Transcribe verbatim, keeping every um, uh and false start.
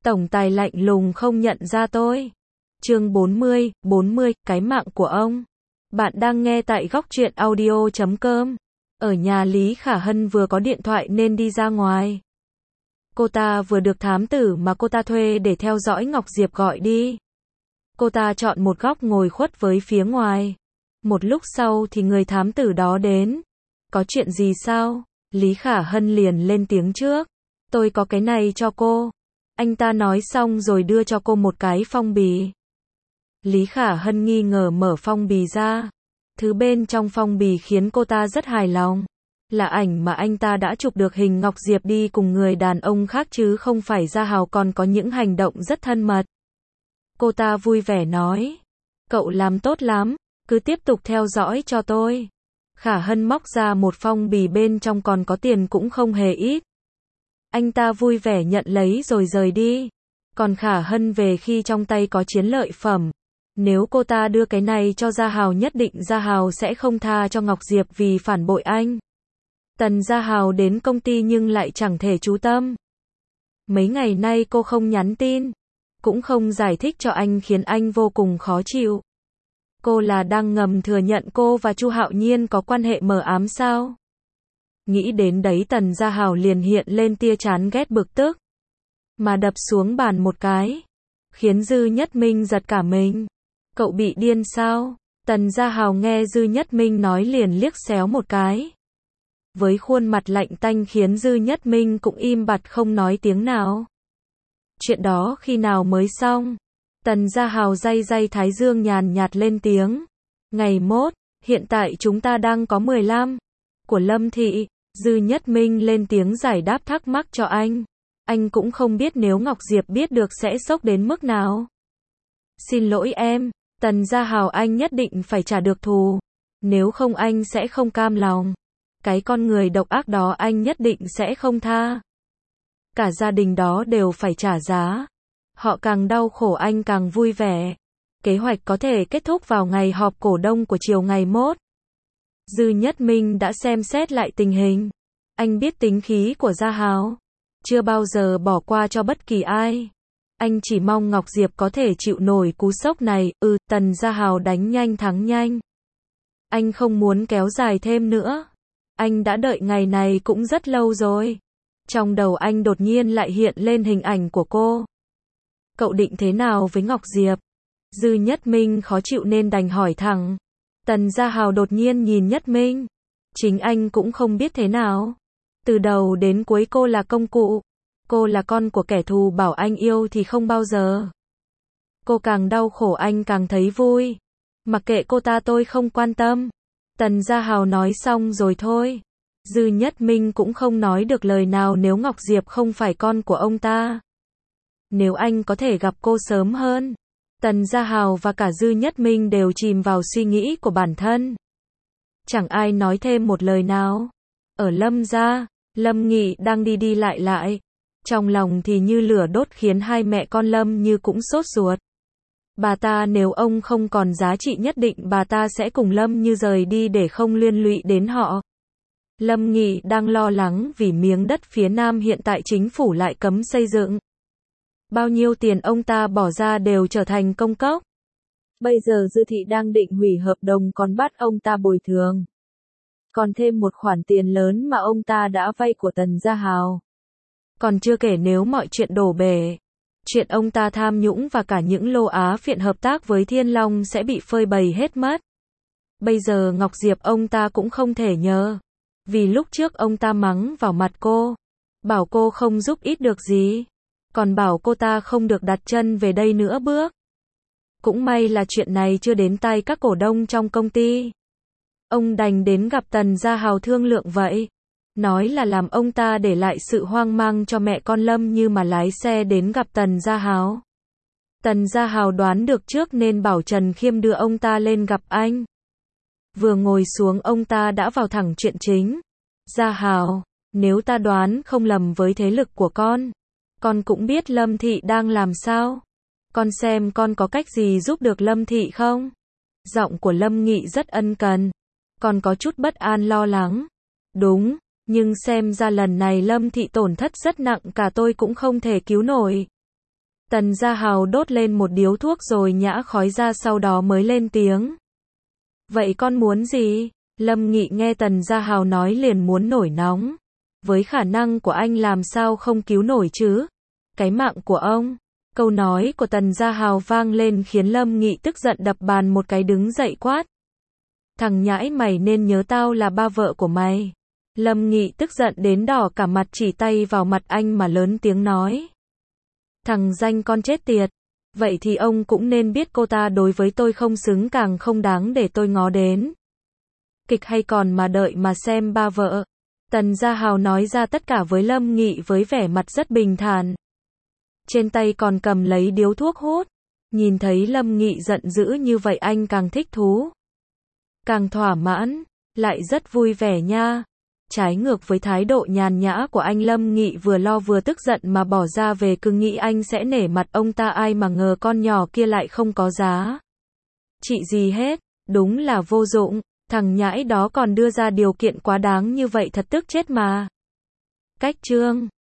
Tổng tài lạnh lùng không nhận ra tôi. Chương bốn mươi, bốn mươi, cái mạng của ông. Bạn đang nghe tại góc truyện audio chấm com. Ở nhà Lý Khả Hân vừa có điện thoại nên đi ra ngoài. Cô ta vừa được thám tử mà cô ta thuê để theo dõi Ngọc Diệp gọi đi. Cô ta chọn một góc ngồi khuất với phía ngoài. Một lúc sau thì người thám tử đó đến. Có chuyện gì sao? Lý Khả Hân liền lên tiếng trước. Tôi có cái này cho cô. Anh ta nói xong rồi đưa cho cô một cái phong bì. Lý Khả Hân nghi ngờ mở phong bì ra. Thứ bên trong phong bì khiến cô ta rất hài lòng. Là ảnh mà anh ta đã chụp được hình Ngọc Diệp đi cùng người đàn ông khác chứ không phải Gia Hào, còn có những hành động rất thân mật. Cô ta vui vẻ nói. Cậu làm tốt lắm, cứ tiếp tục theo dõi cho tôi. Khả Hân móc ra một phong bì bên trong còn có tiền cũng không hề ít. Anh ta vui vẻ nhận lấy rồi rời đi. Còn Khả Hân về khi trong tay có chiến lợi phẩm. Nếu cô ta đưa cái này cho Gia Hào, nhất định Gia Hào sẽ không tha cho Ngọc Diệp vì phản bội anh. Tần Gia Hào đến công ty nhưng lại chẳng thể chú tâm. Mấy ngày nay cô không nhắn tin, cũng không giải thích cho anh khiến anh vô cùng khó chịu. Cô là đang ngầm thừa nhận cô và Chu Hạo Nhiên có quan hệ mờ ám sao? Nghĩ đến đấy Tần Gia Hào liền hiện lên tia chán ghét bực tức. Mà đập xuống bàn một cái. Khiến Dư Nhất Minh giật cả mình. Cậu bị điên sao? Tần Gia Hào nghe Dư Nhất Minh nói liền liếc xéo một cái. Với khuôn mặt lạnh tanh khiến Dư Nhất Minh cũng im bặt không nói tiếng nào. Chuyện đó khi nào mới xong? Tần Gia Hào day day thái dương nhàn nhạt lên tiếng. Ngày mốt, hiện tại chúng ta đang có mười lăm. Của Lâm Thị. Dư Nhất Minh lên tiếng giải đáp thắc mắc cho anh. Anh cũng không biết nếu Ngọc Diệp biết được sẽ sốc đến mức nào. Xin lỗi em, Tần Gia Hào, anh nhất định phải trả được thù. Nếu không anh sẽ không cam lòng. Cái con người độc ác đó anh nhất định sẽ không tha. Cả gia đình đó đều phải trả giá. Họ càng đau khổ anh càng vui vẻ. Kế hoạch có thể kết thúc vào ngày họp cổ đông của chiều ngày mốt. Dư Nhất Minh đã xem xét lại tình hình. Anh biết tính khí của Gia Hào. Chưa bao giờ bỏ qua cho bất kỳ ai. Anh chỉ mong Ngọc Diệp có thể chịu nổi cú sốc này. Ừ, Tần Gia Hào đánh nhanh thắng nhanh. Anh không muốn kéo dài thêm nữa. Anh đã đợi ngày này cũng rất lâu rồi. Trong đầu anh đột nhiên lại hiện lên hình ảnh của cô. Cậu định thế nào với Ngọc Diệp? Dư Nhất Minh khó chịu nên đành hỏi thẳng. Tần Gia Hào đột nhiên nhìn Nhất Minh. Chính anh cũng không biết thế nào. Từ đầu đến cuối cô là công cụ. Cô là con của kẻ thù, bảo anh yêu thì không bao giờ. Cô càng đau khổ anh càng thấy vui. Mặc kệ cô ta, tôi không quan tâm. Tần Gia Hào nói xong rồi thôi. Dư Nhất Minh cũng không nói được lời nào nếu Ngọc Diệp không phải con của ông ta. Nếu anh có thể gặp cô sớm hơn. Tần Gia Hào và cả Dư Nhất Minh đều chìm vào suy nghĩ của bản thân. Chẳng ai nói thêm một lời nào. Ở Lâm gia, Lâm Nghị đang đi đi lại lại. Trong lòng thì như lửa đốt khiến hai mẹ con Lâm Như cũng sốt ruột. Bà ta nếu ông không còn giá trị nhất định bà ta sẽ cùng Lâm Như rời đi để không liên lụy đến họ. Lâm Nghị đang lo lắng vì miếng đất phía Nam hiện tại chính phủ lại cấm xây dựng. Bao nhiêu tiền ông ta bỏ ra đều trở thành công cốc. Bây giờ Dư Thị đang định hủy hợp đồng còn bắt ông ta bồi thường. Còn thêm một khoản tiền lớn mà ông ta đã vay của Tần Gia Hào. Còn chưa kể nếu mọi chuyện đổ bể. Chuyện ông ta tham nhũng và cả những lô á phiện hợp tác với Thiên Long sẽ bị phơi bày hết mất. Bây giờ Ngọc Diệp ông ta cũng không thể nhờ. Vì lúc trước ông ta mắng vào mặt cô. Bảo cô không giúp ích được gì. Còn bảo cô ta không được đặt chân về đây nữa bước. Cũng may là chuyện này chưa đến tai các cổ đông trong công ty. Ông đành đến gặp Tần Gia Hào thương lượng vậy. Nói là làm ông ta để lại sự hoang mang cho mẹ con Lâm Như mà lái xe đến gặp Tần Gia Hào. Tần Gia Hào đoán được trước nên bảo Trần Khiêm đưa ông ta lên gặp anh. Vừa ngồi xuống ông ta đã vào thẳng chuyện chính. Gia Hào, nếu ta đoán không lầm với thế lực của con, con cũng biết Lâm Thị đang làm sao. Con xem con có cách gì giúp được Lâm Thị không? Giọng của Lâm Nghị rất ân cần. Con có chút bất an lo lắng. Đúng, nhưng xem ra lần này Lâm Thị tổn thất rất nặng, cả tôi cũng không thể cứu nổi. Tần Gia Hào đốt lên một điếu thuốc rồi nhả khói ra, sau đó mới lên tiếng. Vậy con muốn gì? Lâm Nghị nghe Tần Gia Hào nói liền muốn nổi nóng. Với khả năng của anh làm sao không cứu nổi chứ? Cái mạng của ông. Câu nói của Tần Gia Hào vang lên khiến Lâm Nghị tức giận đập bàn một cái, đứng dậy quát. Thằng nhãi, mày nên nhớ tao là ba vợ của mày. Lâm Nghị tức giận đến đỏ cả mặt, chỉ tay vào mặt anh mà lớn tiếng nói. Thằng danh con chết tiệt. Vậy thì ông cũng nên biết cô ta đối với tôi không xứng, càng không đáng để tôi ngó đến. Kịch hay còn mà đợi mà xem ba vợ. Tần Gia Hào nói ra tất cả với Lâm Nghị với vẻ mặt rất bình thản. Trên tay còn cầm lấy điếu thuốc hút. Nhìn thấy Lâm Nghị giận dữ như vậy anh càng thích thú. Càng thỏa mãn, lại rất vui vẻ nha. Trái ngược với thái độ nhàn nhã của anh, Lâm Nghị vừa lo vừa tức giận mà bỏ ra về, cứ nghĩ anh sẽ nể mặt ông ta, ai mà ngờ con nhỏ kia lại không có giá trị gì hết, đúng là vô dụng, thằng nhãi đó còn đưa ra điều kiện quá đáng như vậy, thật tức chết mà. Cách chương